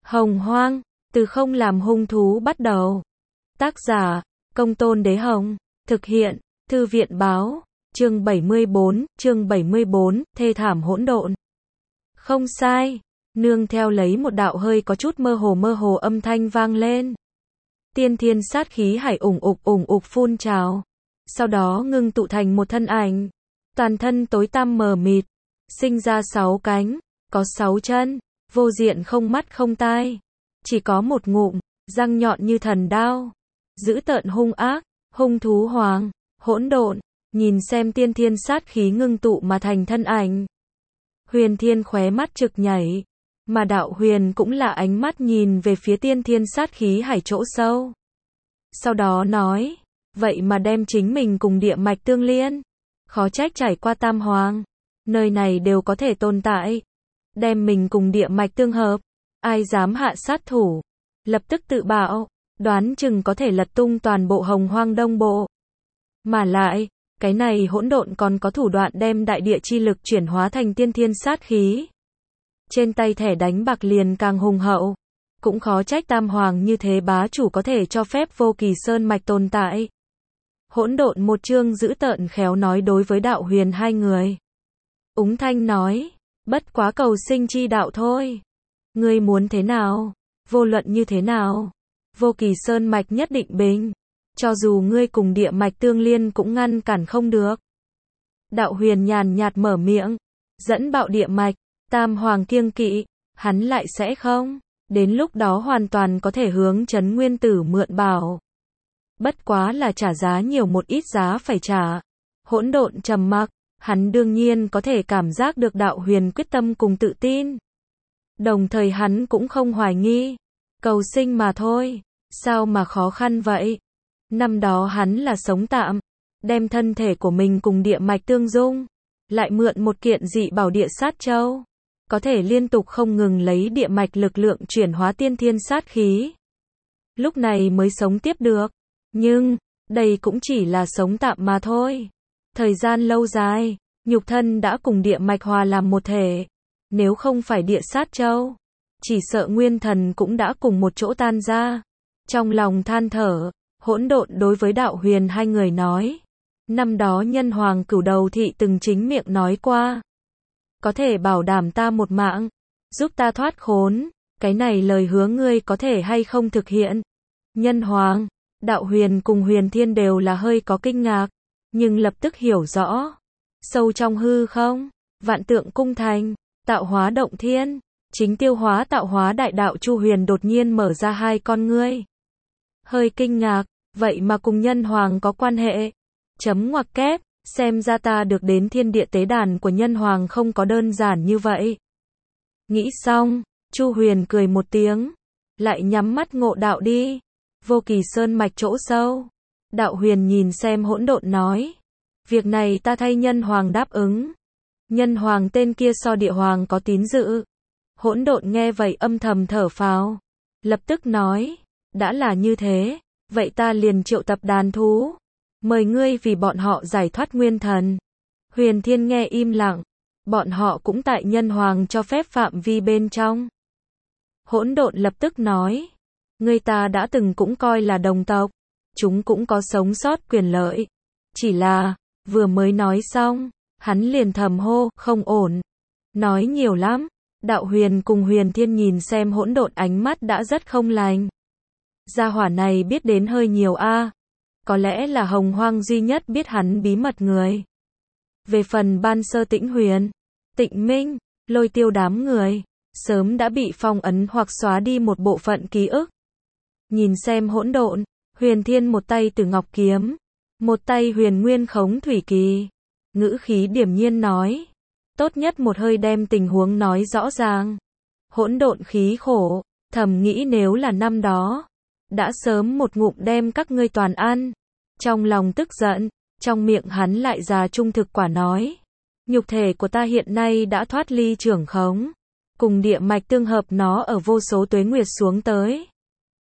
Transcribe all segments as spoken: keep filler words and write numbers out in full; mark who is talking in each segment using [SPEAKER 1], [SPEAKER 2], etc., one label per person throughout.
[SPEAKER 1] Hồng Hoang, từ không làm hung thú bắt đầu. Tác giả, Công Tôn Đế Hồng. Thực hiện, Thư viện báo. Chương bảy mươi bốn, chương bảy mươi bốn, thê thảm hỗn độn. Không sai, nương theo lấy một đạo hơi có chút mơ hồ mơ hồ âm thanh vang lên. Tiên thiên sát khí hải ủng ục ủng ục phun trào. Sau đó ngưng tụ thành một thân ảnh. Toàn thân tối tăm mờ mịt. Sinh ra sáu cánh, có sáu chân, vô diện không mắt không tai. Chỉ có một ngụm, răng nhọn như thần đao. Dữ tợn hung ác, hung thú hoàng, hỗn độn. Nhìn xem tiên thiên sát khí ngưng tụ mà thành thân ảnh. Huyền Thiên khóe mắt trực nhảy. Mà đạo huyền cũng là ánh mắt nhìn về phía tiên thiên sát khí hải chỗ sâu. Sau đó nói, vậy mà đem chính mình cùng địa mạch tương liên. Khó trách trải qua tam hoàng. Nơi này đều có thể tồn tại. Đem mình cùng địa mạch tương hợp. Ai dám hạ sát thủ. Lập tức tự bạo. Đoán chừng có thể lật tung toàn bộ Hồng Hoang Đông Bộ. Mà lại, cái này hỗn độn còn có thủ đoạn đem đại địa chi lực chuyển hóa thành tiên thiên sát khí. Trên tay thẻ đánh bạc liền càng hùng hậu. Cũng khó trách tam hoàng như thế bá chủ có thể cho phép vô kỳ sơn mạch tồn tại. Hỗn độn một chương dữ tợn khéo nói đối với đạo huyền hai người. Úng thanh nói, bất quá cầu sinh chi đạo thôi. Ngươi muốn thế nào? Vô luận như thế nào? Vô kỳ sơn mạch nhất định bình. Cho dù ngươi cùng địa mạch tương liên cũng ngăn cản không được. Đạo huyền nhàn nhạt mở miệng. Dẫn bạo địa mạch. Tam hoàng kiêng kỵ. Hắn lại sẽ không. Đến lúc đó hoàn toàn có thể hướng Trấn Nguyên Tử mượn bảo. Bất quá là trả giá nhiều một ít giá phải trả. Hỗn độn trầm mặc. Hắn đương nhiên có thể cảm giác được đạo huyền quyết tâm cùng tự tin. Đồng thời hắn cũng không hoài nghi. Cầu sinh mà thôi. Sao mà khó khăn vậy? Năm đó hắn là sống tạm. Đem thân thể của mình cùng địa mạch tương dung. Lại mượn một kiện dị bảo địa sát châu. Có thể liên tục không ngừng lấy địa mạch lực lượng chuyển hóa tiên thiên sát khí. Lúc này mới sống tiếp được. Nhưng, đây cũng chỉ là sống tạm mà thôi. Thời gian lâu dài, nhục thân đã cùng địa mạch hòa làm một thể. Nếu không phải địa sát châu, chỉ sợ nguyên thần cũng đã cùng một chỗ tan ra. Trong lòng than thở, hỗn độn đối với đạo huyền hai người nói. Năm đó nhân hoàng cửu đầu thị từng chính miệng nói qua. Có thể bảo đảm ta một mạng, giúp ta thoát khốn. Cái này lời hứa ngươi có thể hay không thực hiện? Nhân hoàng, đạo huyền cùng Huyền Thiên đều là hơi có kinh ngạc. Nhưng lập tức hiểu rõ. Sâu trong hư không, vạn tượng cung thành, tạo hóa động thiên, chính tiêu hóa tạo hóa đại đạo Chu Huyền đột nhiên mở ra hai con ngươi. Hơi kinh ngạc, vậy mà cùng nhân hoàng có quan hệ. Chấm ngoặc kép, xem ra ta được đến thiên địa tế đàn của nhân hoàng không có đơn giản như vậy. Nghĩ xong, Chu Huyền cười một tiếng, lại nhắm mắt ngộ đạo đi. Vô kỳ sơn mạch chỗ sâu. Đạo huyền nhìn xem hỗn độn nói. Việc này ta thay nhân hoàng đáp ứng. Nhân hoàng tên kia so địa hoàng có tín dự. Hỗn độn nghe vậy âm thầm thở phào. Lập tức nói. Đã là như thế. Vậy ta liền triệu tập đàn thú. Mời ngươi vì bọn họ giải thoát nguyên thần. Huyền Thiên nghe im lặng. Bọn họ cũng tại nhân hoàng cho phép phạm vi bên trong. Hỗn độn lập tức nói. Ngươi ta đã từng cũng coi là đồng tộc. Chúng cũng có sống sót quyền lợi. Chỉ là, vừa mới nói xong, hắn liền thầm hô, không ổn. Nói nhiều lắm. Đạo huyền cùng Huyền Thiên nhìn xem hỗn độn ánh mắt đã rất không lành. Gia hỏa này biết đến hơi nhiều a. À. Có lẽ là Hồng Hoang duy nhất biết hắn bí mật người. Về phần Ban Sơ Tĩnh Huyền, Tịnh Minh, Lôi Tiêu đám người, sớm đã bị phong ấn hoặc xóa đi một bộ phận ký ức. Nhìn xem hỗn độn. Huyền Thiên một tay Tử Ngọc Kiếm, một tay Huyền Nguyên Khống Thủy Kỳ. Ngữ khí điềm nhiên nói. Tốt nhất một hơi đem tình huống nói rõ ràng. Hỗn độn khí khổ, thầm nghĩ nếu là năm đó. Đã sớm một ngụm đem các ngươi toàn ăn. Trong lòng tức giận, trong miệng hắn lại già trung thực quả nói. Nhục thể của ta hiện nay đã thoát ly trưởng khống. Cùng địa mạch tương hợp nó ở vô số tuế nguyệt xuống tới.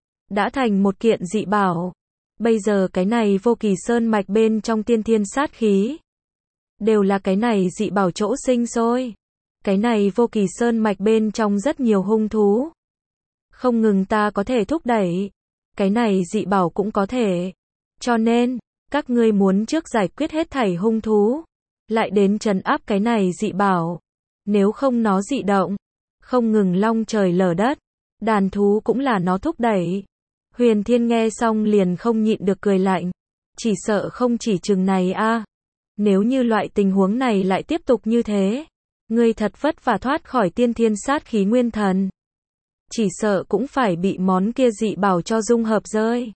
[SPEAKER 1] Đã thành một kiện dị bảo. Bây giờ cái này vô kỳ sơn mạch bên trong tiên thiên sát khí. Đều là cái này dị bảo chỗ sinh sôi. Cái này vô kỳ sơn mạch bên trong rất nhiều hung thú. Không ngừng ta có thể thúc đẩy, cái này dị bảo cũng có thể. Cho nên, các ngươi muốn trước giải quyết hết thảy hung thú, lại đến trấn áp cái này dị bảo. Nếu không nó dị động, không ngừng long trời lở đất, đàn thú cũng là nó thúc đẩy. Huyền Thiên nghe xong liền không nhịn được cười lạnh. Chỉ sợ không chỉ chừng này a. Nếu như loại tình huống này lại tiếp tục như thế, ngươi thật vất vả thoát khỏi tiên thiên sát khí nguyên thần. Chỉ sợ cũng phải bị món kia dị bảo cho dung hợp rơi.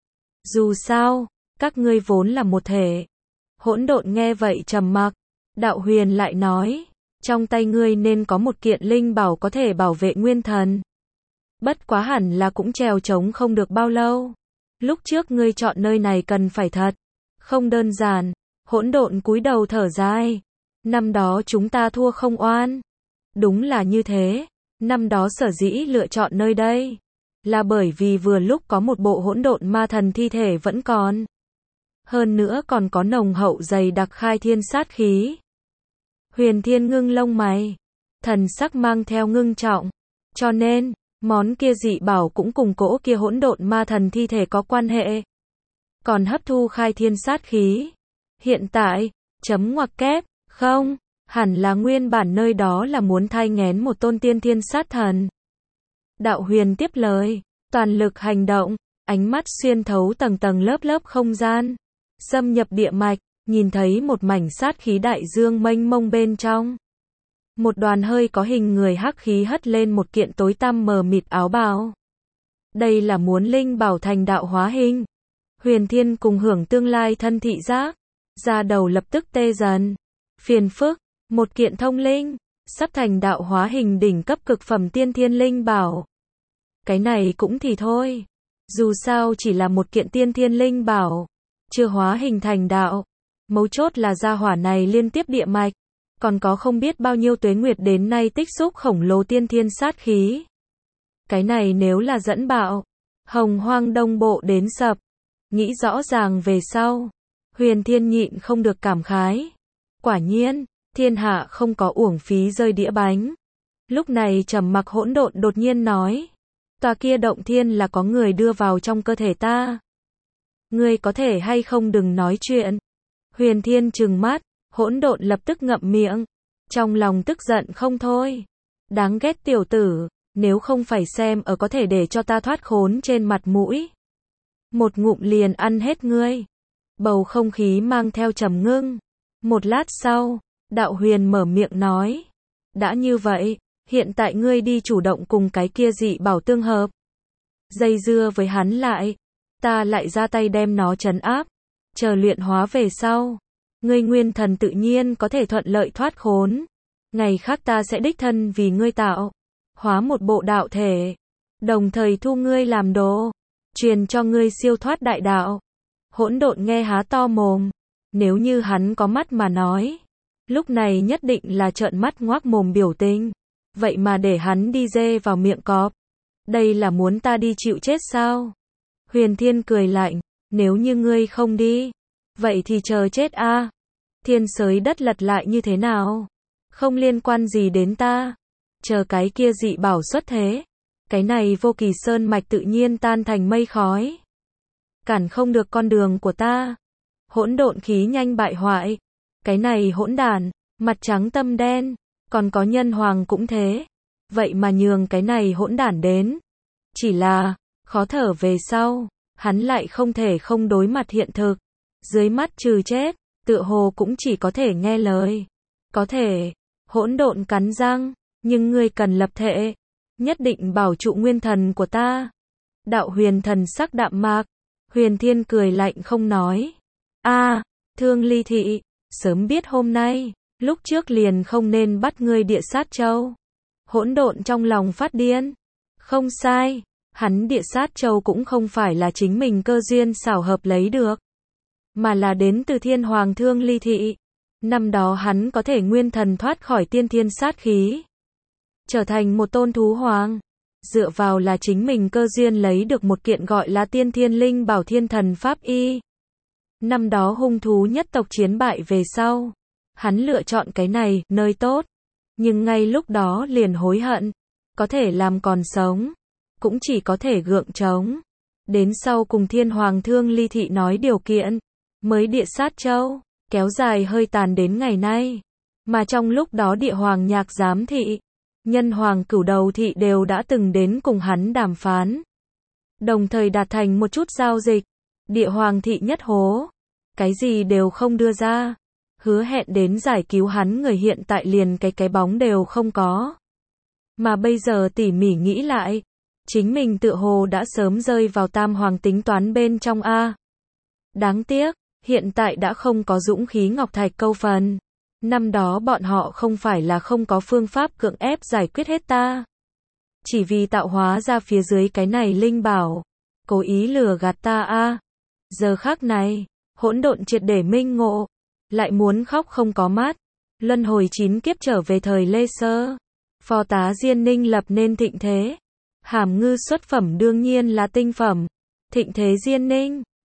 [SPEAKER 1] Dù sao, các ngươi vốn là một thể. Hỗn độn nghe vậy trầm mặc. Đạo Huyền lại nói, trong tay ngươi nên có một kiện linh bảo có thể bảo vệ nguyên thần. Bất quá hẳn là cũng trèo trống không được bao lâu. Lúc trước ngươi chọn nơi này cần phải thật không đơn giản. Hỗn độn cúi đầu thở dài. Năm đó chúng ta thua không oan. Đúng là như thế. Năm đó sở dĩ lựa chọn nơi đây, là bởi vì vừa lúc có một bộ hỗn độn ma thần thi thể vẫn còn. Hơn nữa còn có nồng hậu dày đặc khai thiên sát khí. Huyền Thiên ngưng lông mày. Thần sắc mang theo ngưng trọng. Cho nên, món kia dị bảo cũng cùng cỗ kia hỗn độn ma thần thi thể có quan hệ. Còn hấp thu khai thiên sát khí. Hiện tại, chấm ngoặc kép, không, hẳn là nguyên bản nơi đó là muốn thai nghén một tôn tiên thiên sát thần. Đạo Huyền tiếp lời, toàn lực hành động, ánh mắt xuyên thấu tầng tầng lớp lớp không gian, xâm nhập địa mạch, nhìn thấy một mảnh sát khí đại dương mênh mông bên trong. Một đoàn hơi có hình người hắc khí hất lên một kiện tối tăm mờ mịt áo bào. Đây là muốn linh bảo thành đạo hóa hình. Huyền Thiên cùng hưởng tương lai thân thị giác, da đầu lập tức tê dần. Phiền phức, một kiện thông linh, sắp thành đạo hóa hình đỉnh cấp cực phẩm tiên thiên linh bảo. Cái này cũng thì thôi. Dù sao chỉ là một kiện tiên thiên linh bảo, chưa hóa hình thành đạo. Mấu chốt là gia hỏa này liên tiếp địa mạch, còn có không biết bao nhiêu tuế nguyệt đến nay tích xúc khổng lồ tiên thiên sát khí. Cái này nếu là dẫn bạo, hồng hoang đông bộ đến sập. Nghĩ rõ ràng về sau, Huyền Thiên nhịn không được cảm khái. Quả nhiên, thiên hạ không có uổng phí rơi đĩa bánh. Lúc này trầm mặc hỗn độn đột nhiên nói, tòa kia động thiên là có người đưa vào trong cơ thể ta. Ngươi có thể hay không đừng nói chuyện. Huyền Thiên trừng mắt, hỗn độn lập tức ngậm miệng, trong lòng tức giận không thôi. Đáng ghét tiểu tử, nếu không phải xem ở có thể để cho ta thoát khốn trên mặt mũi, một ngụm liền ăn hết ngươi. Bầu không khí mang theo trầm ngưng. Một lát sau, Đạo Huyền mở miệng nói, đã như vậy, hiện tại ngươi đi chủ động cùng cái kia dị bảo tương hợp. Dây dưa với hắn lại, ta lại ra tay đem nó trấn áp. Chờ luyện hóa về sau, ngươi nguyên thần tự nhiên có thể thuận lợi thoát khốn. Ngày khác ta sẽ đích thân vì ngươi tạo hóa một bộ đạo thể, đồng thời thu ngươi làm đồ, truyền cho ngươi siêu thoát đại đạo. Hỗn độn nghe há to mồm. Nếu như hắn có mắt mà nói, lúc này nhất định là trợn mắt ngoác mồm biểu tình. Vậy mà để hắn đi dê vào miệng cọp. Đây là muốn ta đi chịu chết sao? Huyền Thiên cười lạnh, nếu như ngươi không đi, vậy thì chờ chết a. Thiên sới đất lật lại như thế nào? Không liên quan gì đến ta. Chờ cái kia dị bảo xuất thế, cái này vô kỳ sơn mạch tự nhiên tan thành mây khói. Cản không được con đường của ta. Hỗn độn khí nhanh bại hoại. Cái này hỗn đản, mặt trắng tâm đen, còn có nhân hoàng cũng thế. Vậy mà nhường cái này hỗn đản đến. Chỉ là, khó thở về sau, hắn lại không thể không đối mặt hiện thực. Dưới mắt trừ chết, tựa hồ cũng chỉ có thể nghe lời. Có thể, hỗn độn cắn răng, nhưng ngươi cần lập thể, nhất định bảo trụ nguyên thần của ta. Đạo Huyền thần sắc đạm mạc. Huyền Thiên cười lạnh không nói. A, Thương Ly Thị, sớm biết hôm nay, lúc trước liền không nên bắt ngươi địa sát châu. Hỗn độn trong lòng phát điên. Không sai, hắn địa sát châu cũng không phải là chính mình cơ duyên xảo hợp lấy được, mà là đến từ thiên hoàng Thương Ly Thị. Năm đó hắn có thể nguyên thần thoát khỏi tiên thiên sát khí, trở thành một tôn thú hoàng. Dựa vào là chính mình cơ duyên lấy được một kiện gọi là tiên thiên linh bảo thiên thần pháp y. Năm đó hung thú nhất tộc chiến bại về sau, hắn lựa chọn cái này, nơi tốt. Nhưng ngay lúc đó liền hối hận, có thể làm còn sống. cũng chỉ có thể gượng chống. Đến sau cùng Thiên Hoàng Thương Ly Thị nói điều kiện, mới địa sát châu, kéo dài hơi tàn đến ngày nay. Mà trong lúc đó Địa Hoàng Nhạc Giám Thị, Nhân Hoàng Cửu Đầu Thị đều đã từng đến cùng hắn đàm phán. Đồng thời đạt thành một chút giao dịch. Địa Hoàng Thị nhất hố, cái gì đều không đưa ra. Hứa hẹn đến giải cứu hắn người hiện tại liền cái cái bóng đều không có. Mà bây giờ tỉ mỉ nghĩ lại, chính mình tựa hồ đã sớm rơi vào tam hoàng tính toán bên trong a. Đáng tiếc, hiện tại đã không có dũng khí ngọc thạch câu phần. Năm đó bọn họ không phải là không có phương pháp cưỡng ép giải quyết hết ta. Chỉ vì tạo hóa ra phía dưới cái này linh bảo, cố ý lừa gạt ta a. Giờ khắc này, hỗn độn triệt để minh ngộ, lại muốn khóc không có mắt. Luân hồi chín kiếp trở về thời Lê Sơ, phò tá Diên Ninh lập nên thịnh thế. Hàm ngư xuất phẩm đương nhiên là tinh phẩm. Thịnh thế Diên Ninh,